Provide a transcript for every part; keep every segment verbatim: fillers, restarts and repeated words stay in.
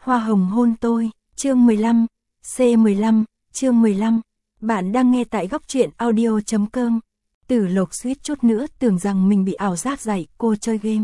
Hoa hồng hôn tôi, chương mười lăm, C mười lăm, chương mười lăm. Bạn đang nghe tại góc truyện audio chấm com. Tử Lộc suýt chút nữa tưởng rằng mình bị ảo giác dạy cô chơi game.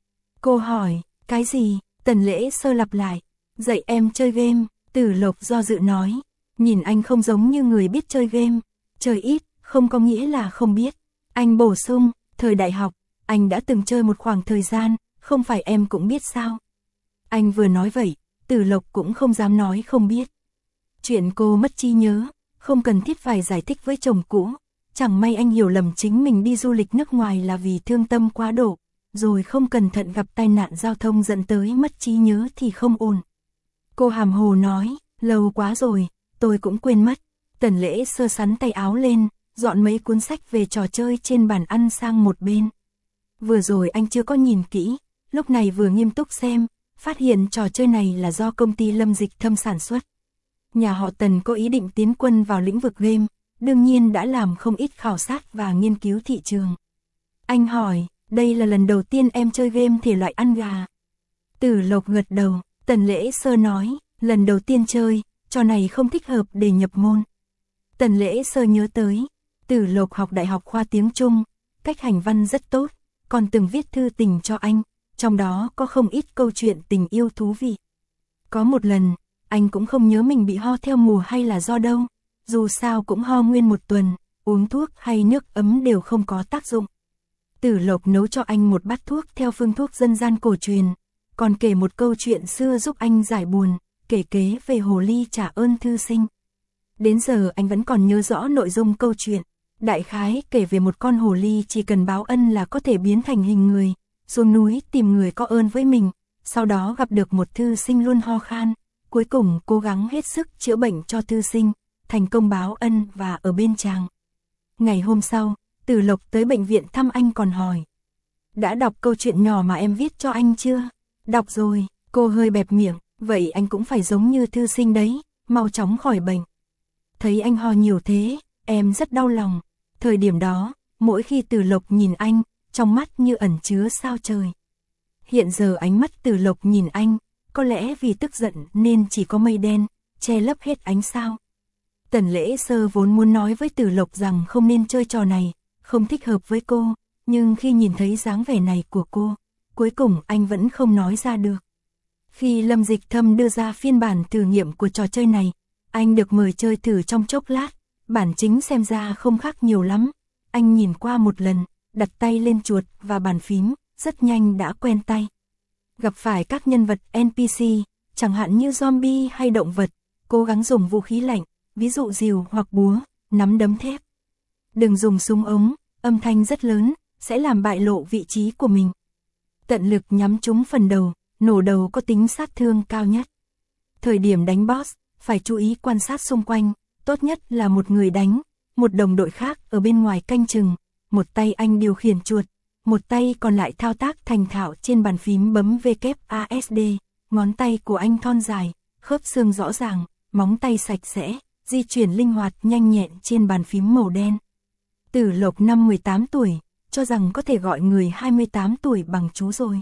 Cô hỏi, cái gì? Tần Lễ Sơ lặp lại, dạy em chơi game. Tử Lộc do dự nói, nhìn anh không giống như người biết chơi game. Chơi ít, không có nghĩa là không biết. Anh bổ sung, thời đại học, anh đã từng chơi một khoảng thời gian, không phải em cũng biết sao? Anh vừa nói vậy, Tử Lộc cũng không dám nói không biết. Chuyện cô mất trí nhớ, không cần thiết phải giải thích với chồng cũ. Chẳng may anh hiểu lầm chính mình đi du lịch nước ngoài là vì thương tâm quá độ, rồi không cẩn thận gặp tai nạn giao thông dẫn tới mất trí nhớ thì không ổn. Cô hàm hồ nói, lâu quá rồi, tôi cũng quên mất. Tần Lễ Sơ sắn tay áo lên, dọn mấy cuốn sách về trò chơi trên bàn ăn sang một bên. Vừa rồi anh chưa có nhìn kỹ, lúc này vừa nghiêm túc xem, phát hiện trò chơi này là do công ty Lâm Dịch Thâm sản xuất. Nhà họ Tần có ý định tiến quân vào lĩnh vực game, đương nhiên đã làm không ít khảo sát và nghiên cứu thị trường. Anh hỏi, đây là lần đầu tiên em chơi game thể loại ăn gà. Tử Lộc gật đầu, Tần Lễ Sơ nói, lần đầu tiên chơi, trò này không thích hợp để nhập môn. Tần Lễ Sơ nhớ tới, Tử Lộc học đại học khoa tiếng Trung, cách hành văn rất tốt, còn từng viết thư tình cho anh, trong đó có không ít câu chuyện tình yêu thú vị. Có một lần, anh cũng không nhớ mình bị ho theo mùa hay là do đâu, dù sao cũng ho nguyên một tuần, uống thuốc hay nước ấm đều không có tác dụng. Tử Lộc nấu cho anh một bát thuốc theo phương thuốc dân gian cổ truyền, còn kể một câu chuyện xưa giúp anh giải buồn, kể kế về hồ ly trả ơn thư sinh. Đến giờ anh vẫn còn nhớ rõ nội dung câu chuyện, đại khái kể về một con hồ ly chỉ cần báo ân là có thể biến thành hình người, xuống núi tìm người có ơn với mình, sau đó gặp được một thư sinh luôn ho khan, cuối cùng cố gắng hết sức chữa bệnh cho thư sinh, thành công báo ân và ở bên chàng. Ngày hôm sau, Tử Lộc tới bệnh viện thăm anh còn hỏi, đã đọc câu chuyện nhỏ mà em viết cho anh chưa? Đọc rồi, cô hơi bẹp miệng, vậy anh cũng phải giống như thư sinh đấy, mau chóng khỏi bệnh. Thấy anh ho nhiều thế, em rất đau lòng. Thời điểm đó, mỗi khi Tử Lộc nhìn anh, trong mắt như ẩn chứa sao trời. Hiện giờ ánh mắt Tử Lộc nhìn anh, có lẽ vì tức giận nên chỉ có mây đen, che lấp hết ánh sao. Tần Lễ Sơ vốn muốn nói với Tử Lộc rằng không nên chơi trò này, không thích hợp với cô, nhưng khi nhìn thấy dáng vẻ này của cô, cuối cùng anh vẫn không nói ra được. Khi Lâm Dịch Thâm đưa ra phiên bản thử nghiệm của trò chơi này, anh được mời chơi thử trong chốc lát, bản chính xem ra không khác nhiều lắm. Anh nhìn qua một lần, đặt tay lên chuột và bàn phím, rất nhanh đã quen tay. Gặp phải các nhân vật en pê xê, chẳng hạn như zombie hay động vật, cố gắng dùng vũ khí lạnh, ví dụ rìu hoặc búa, nắm đấm thép. Đừng dùng súng ống, âm thanh rất lớn, sẽ làm bại lộ vị trí của mình. Tận lực nhắm trúng phần đầu, nổ đầu có tính sát thương cao nhất. Thời điểm đánh boss, phải chú ý quan sát xung quanh, tốt nhất là một người đánh, một đồng đội khác ở bên ngoài canh chừng, một tay anh điều khiển chuột, một tay còn lại thao tác thành thạo trên bàn phím bấm vê kép a ét đê, ngón tay của anh thon dài, khớp xương rõ ràng, móng tay sạch sẽ, di chuyển linh hoạt nhanh nhẹn trên bàn phím màu đen. Tử Lộc năm mười tám tuổi, cho rằng có thể gọi người hai mươi tám tuổi bằng chú rồi.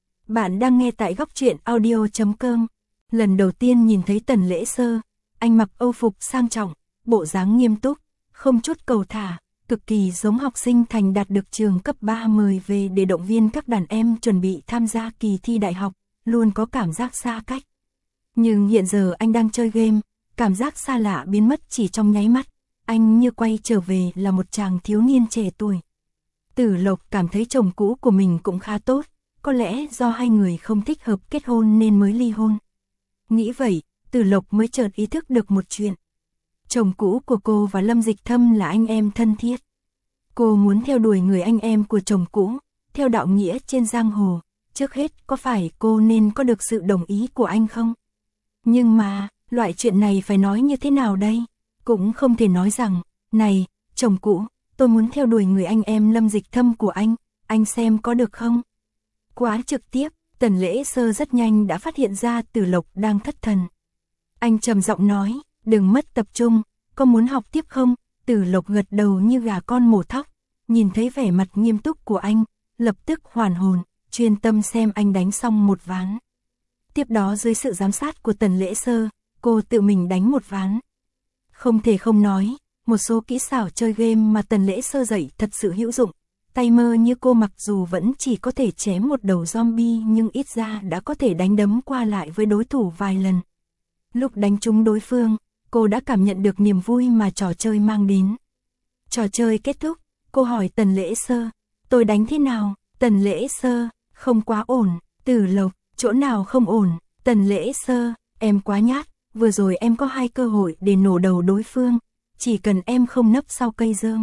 Bạn đang nghe tại góc truyện audio chấm com. Lần đầu tiên nhìn thấy Tần Lễ Sơ, anh mặc âu phục sang trọng, bộ dáng nghiêm túc, không chút cầu thả, cực kỳ giống học sinh thành đạt được trường cấp ba mời về để động viên các đàn em chuẩn bị tham gia kỳ thi đại học, luôn có cảm giác xa cách. Nhưng hiện giờ anh đang chơi game, cảm giác xa lạ biến mất chỉ trong nháy mắt, anh như quay trở về là một chàng thiếu niên trẻ tuổi. Tử Lộc cảm thấy chồng cũ của mình cũng khá tốt, có lẽ do hai người không thích hợp kết hôn nên mới ly hôn. Nghĩ vậy, Tử Lộc mới chợt ý thức được một chuyện. Chồng cũ của cô và Lâm Dịch Thâm là anh em thân thiết. Cô muốn theo đuổi người anh em của chồng cũ, theo đạo nghĩa trên giang hồ, trước hết có phải cô nên có được sự đồng ý của anh không? Nhưng mà, loại chuyện này phải nói như thế nào đây? Cũng không thể nói rằng, này, chồng cũ, tôi muốn theo đuổi người anh em Lâm Dịch Thâm của anh, anh xem có được không? Quá trực tiếp, Tần Lễ Sơ rất nhanh đã phát hiện ra Tử Lộc đang thất thần. Anh trầm giọng nói, đừng mất tập trung, có muốn học tiếp không? Tử Lộc gật đầu như gà con mổ thóc, nhìn thấy vẻ mặt nghiêm túc của anh, lập tức hoàn hồn, chuyên tâm xem anh đánh xong một ván. Tiếp đó dưới sự giám sát của Tần Lễ Sơ, cô tự mình đánh một ván. Không thể không nói, một số kỹ xảo chơi game mà Tần Lễ Sơ dạy thật sự hữu dụng. Tay mơ như cô mặc dù vẫn chỉ có thể chém một đầu zombie nhưng ít ra đã có thể đánh đấm qua lại với đối thủ vài lần. Lúc đánh trúng đối phương, cô đã cảm nhận được niềm vui mà trò chơi mang đến. Trò chơi kết thúc, cô hỏi Tần Lễ Sơ, tôi đánh thế nào? Tần Lễ Sơ, không quá ổn. Tử Lộc, chỗ nào không ổn? Tần Lễ Sơ, em quá nhát, vừa rồi em có hai cơ hội để nổ đầu đối phương, chỉ cần em không nấp sau cây rơm.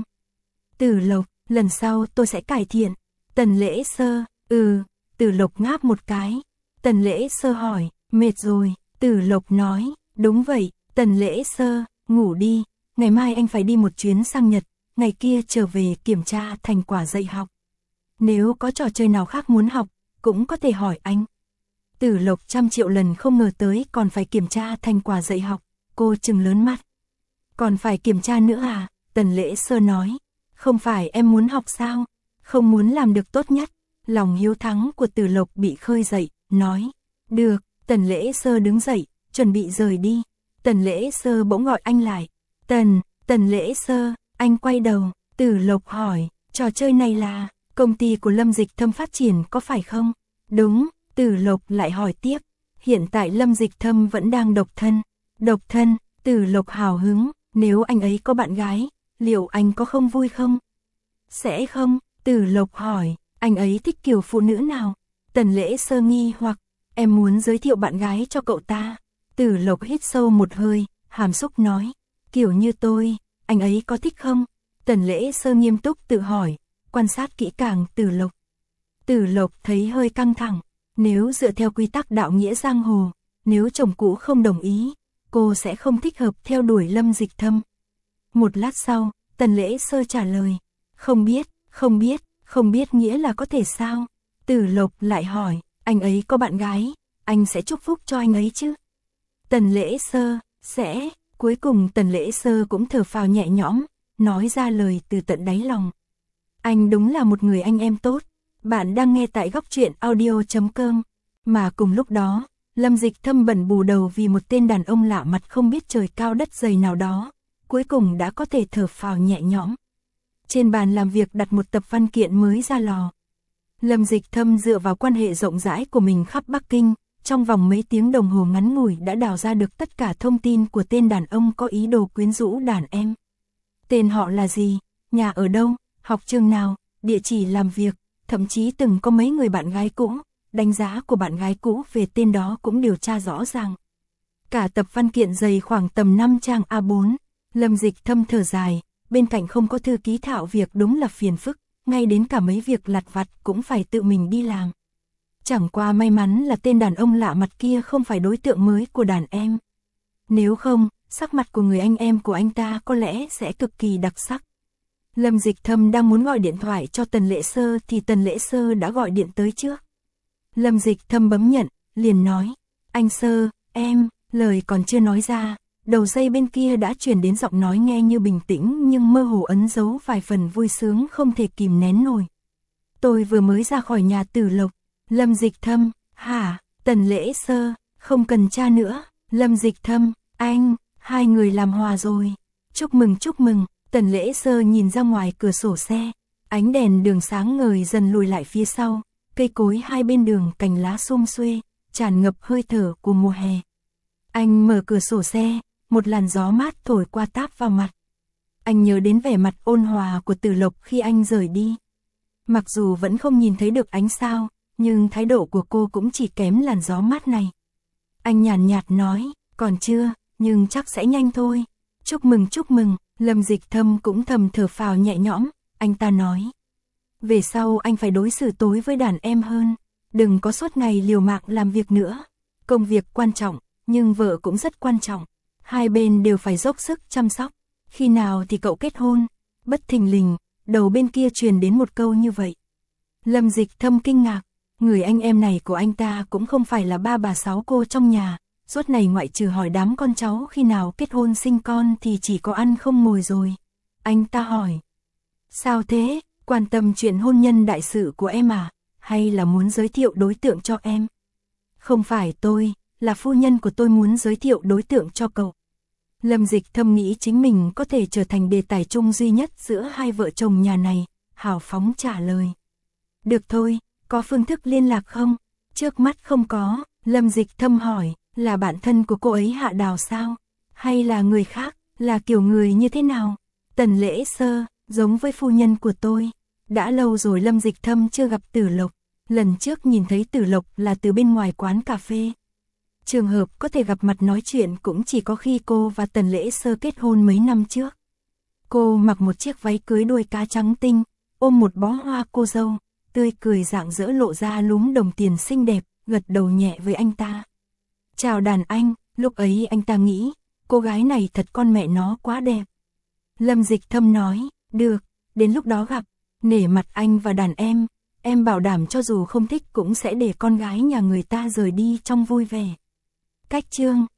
Tử Lộc, lần sau tôi sẽ cải thiện. Tần Lễ Sơ, ừ. Tử Lộc ngáp một cái. Tần Lễ Sơ hỏi, mệt rồi? Tử Lộc nói, đúng vậy. Tần Lễ Sơ, ngủ đi, ngày mai anh phải đi một chuyến sang Nhật, ngày kia trở về kiểm tra thành quả dạy học. Nếu có trò chơi nào khác muốn học, cũng có thể hỏi anh. Tử Lộc trăm triệu lần không ngờ tới còn phải kiểm tra thành quả dạy học, cô trừng lớn mắt. Còn phải kiểm tra nữa à? Tần Lễ Sơ nói, không phải em muốn học sao? Không muốn làm được tốt nhất. Lòng hiếu thắng của Tử Lộc bị khơi dậy, nói, được. Tần Lễ Sơ đứng dậy, chuẩn bị rời đi. Tần Lễ Sơ bỗng gọi anh lại. Tần, Tần Lễ Sơ, anh quay đầu. Tử Lộc hỏi, trò chơi này là công ty của Lâm Dịch Thâm phát triển có phải không? Đúng. Tử Lộc lại hỏi tiếp, hiện tại Lâm Dịch Thâm vẫn đang độc thân. Độc thân? Tử Lộc hào hứng, nếu anh ấy có bạn gái, liệu anh có không vui không? Sẽ không. Tử Lộc hỏi, anh ấy thích kiểu phụ nữ nào? Tần Lễ Sơ nghi hoặc, em muốn giới thiệu bạn gái cho cậu ta. Tử Lộc hít sâu một hơi, hàm xúc nói, kiểu như tôi, anh ấy có thích không? Tần Lễ Sơ nghiêm túc tự hỏi, quan sát kỹ càng Tử Lộc. Tử Lộc thấy hơi căng thẳng, nếu dựa theo quy tắc đạo nghĩa giang hồ, nếu chồng cũ không đồng ý, cô sẽ không thích hợp theo đuổi Lâm Dịch Thâm. Một lát sau, Tần Lễ Sơ trả lời, không biết, không biết, không biết nghĩa là có thể sao? Tử Lộc lại hỏi, anh ấy có bạn gái, anh sẽ chúc phúc cho anh ấy chứ? Tần Lễ Sơ, sẽ. Cuối cùng Tần Lễ Sơ cũng thở phào nhẹ nhõm, nói ra lời từ tận đáy lòng. Anh đúng là một người anh em tốt. Bạn đang nghe tại góc truyện audio chấm com. Mà cùng lúc đó, Lâm Dịch Thâm bẩn bù đầu vì một tên đàn ông lạ mặt không biết trời cao đất dày nào đó, cuối cùng đã có thể thở phào nhẹ nhõm. Trên bàn làm việc đặt một tập văn kiện mới ra lò. Lâm Dịch Thâm dựa vào quan hệ rộng rãi của mình khắp Bắc Kinh, trong vòng mấy tiếng đồng hồ ngắn ngủi đã đào ra được tất cả thông tin của tên đàn ông có ý đồ quyến rũ đàn em. Tên họ là gì, nhà ở đâu, học trường nào, địa chỉ làm việc, thậm chí từng có mấy người bạn gái cũ, đánh giá của bạn gái cũ về tên đó cũng điều tra rõ ràng. Cả tập văn kiện dày khoảng tầm năm trang A bốn, Lâm Dịch Thâm thở dài, bên cạnh không có thư ký thạo việc đúng là phiền phức, ngay đến cả mấy việc lặt vặt cũng phải tự mình đi làm. Chẳng qua may mắn là tên đàn ông lạ mặt kia không phải đối tượng mới của đàn em. Nếu không, sắc mặt của người anh em của anh ta có lẽ sẽ cực kỳ đặc sắc. Lâm Dịch Thâm đang muốn gọi điện thoại cho Tần Lễ Sơ thì Tần Lễ Sơ đã gọi điện tới trước. Lâm Dịch Thâm bấm nhận, liền nói, anh Sơ, em, lời còn chưa nói ra, đầu dây bên kia đã truyền đến giọng nói nghe như bình tĩnh nhưng mơ hồ ẩn giấu vài phần vui sướng không thể kìm nén nổi. Tôi vừa mới ra khỏi nhà Tử Lộc. Lâm Dịch Thâm, hả? Tần Lễ Sơ, không cần tra nữa. Lâm Dịch Thâm, anh, hai người làm hòa rồi. Chúc mừng chúc mừng. Tần Lễ Sơ nhìn ra ngoài cửa sổ xe, ánh đèn đường sáng ngời dần lùi lại phía sau, cây cối hai bên đường cành lá sum xuê, tràn ngập hơi thở của mùa hè. Anh mở cửa sổ xe, một làn gió mát thổi qua táp vào mặt. Anh nhớ đến vẻ mặt ôn hòa của Tử Lộc khi anh rời đi. Mặc dù vẫn không nhìn thấy được ánh sao, nhưng thái độ của cô cũng chỉ kém làn gió mát này. Anh nhàn nhạt nói, còn chưa, nhưng chắc sẽ nhanh thôi. Chúc mừng chúc mừng. Lâm Dịch Thâm cũng thầm thở phào nhẹ nhõm, anh ta nói. Về sau anh phải đối xử tối với đàn em hơn, đừng có suốt ngày liều mạng làm việc nữa. Công việc quan trọng, nhưng vợ cũng rất quan trọng. Hai bên đều phải dốc sức chăm sóc. Khi nào thì cậu kết hôn? Bất thình lình, đầu bên kia truyền đến một câu như vậy. Lâm Dịch Thâm kinh ngạc, người anh em này của anh ta cũng không phải là ba bà sáu cô trong nhà. Suốt này ngoại trừ hỏi đám con cháu khi nào kết hôn sinh con thì chỉ có ăn không ngồi rồi. Anh ta hỏi. Sao thế, quan tâm chuyện hôn nhân đại sự của em à? Hay là muốn giới thiệu đối tượng cho em? Không phải tôi, là phu nhân của tôi muốn giới thiệu đối tượng cho cậu. Lâm Dịch Thâm nghĩ chính mình có thể trở thành đề tài chung duy nhất giữa hai vợ chồng nhà này, hào phóng trả lời. Được thôi, có phương thức liên lạc không? Trước mắt không có, Lâm Dịch Thâm hỏi, là bạn thân của cô ấy Hạ Đào sao? Hay là người khác, là kiểu người như thế nào? Tần Lễ Sơ, giống với phu nhân của tôi. Đã lâu rồi Lâm Dịch Thâm chưa gặp Tử Lộc, lần trước nhìn thấy Tử Lộc là từ bên ngoài quán cà phê. Trường hợp có thể gặp mặt nói chuyện cũng chỉ có khi cô và Tần Lễ Sơ kết hôn mấy năm trước. Cô mặc một chiếc váy cưới đuôi cá trắng tinh, ôm một bó hoa cô dâu, tươi cười rạng rỡ lộ ra lúm đồng tiền xinh đẹp, gật đầu nhẹ với anh ta. Chào đàn anh, lúc ấy anh ta nghĩ, cô gái này thật con mẹ nó quá đẹp. Lâm Dịch Thâm nói, được, đến lúc đó gặp, nể mặt anh và đàn em, em bảo đảm cho dù không thích cũng sẽ để con gái nhà người ta rời đi trong vui vẻ. Cách chương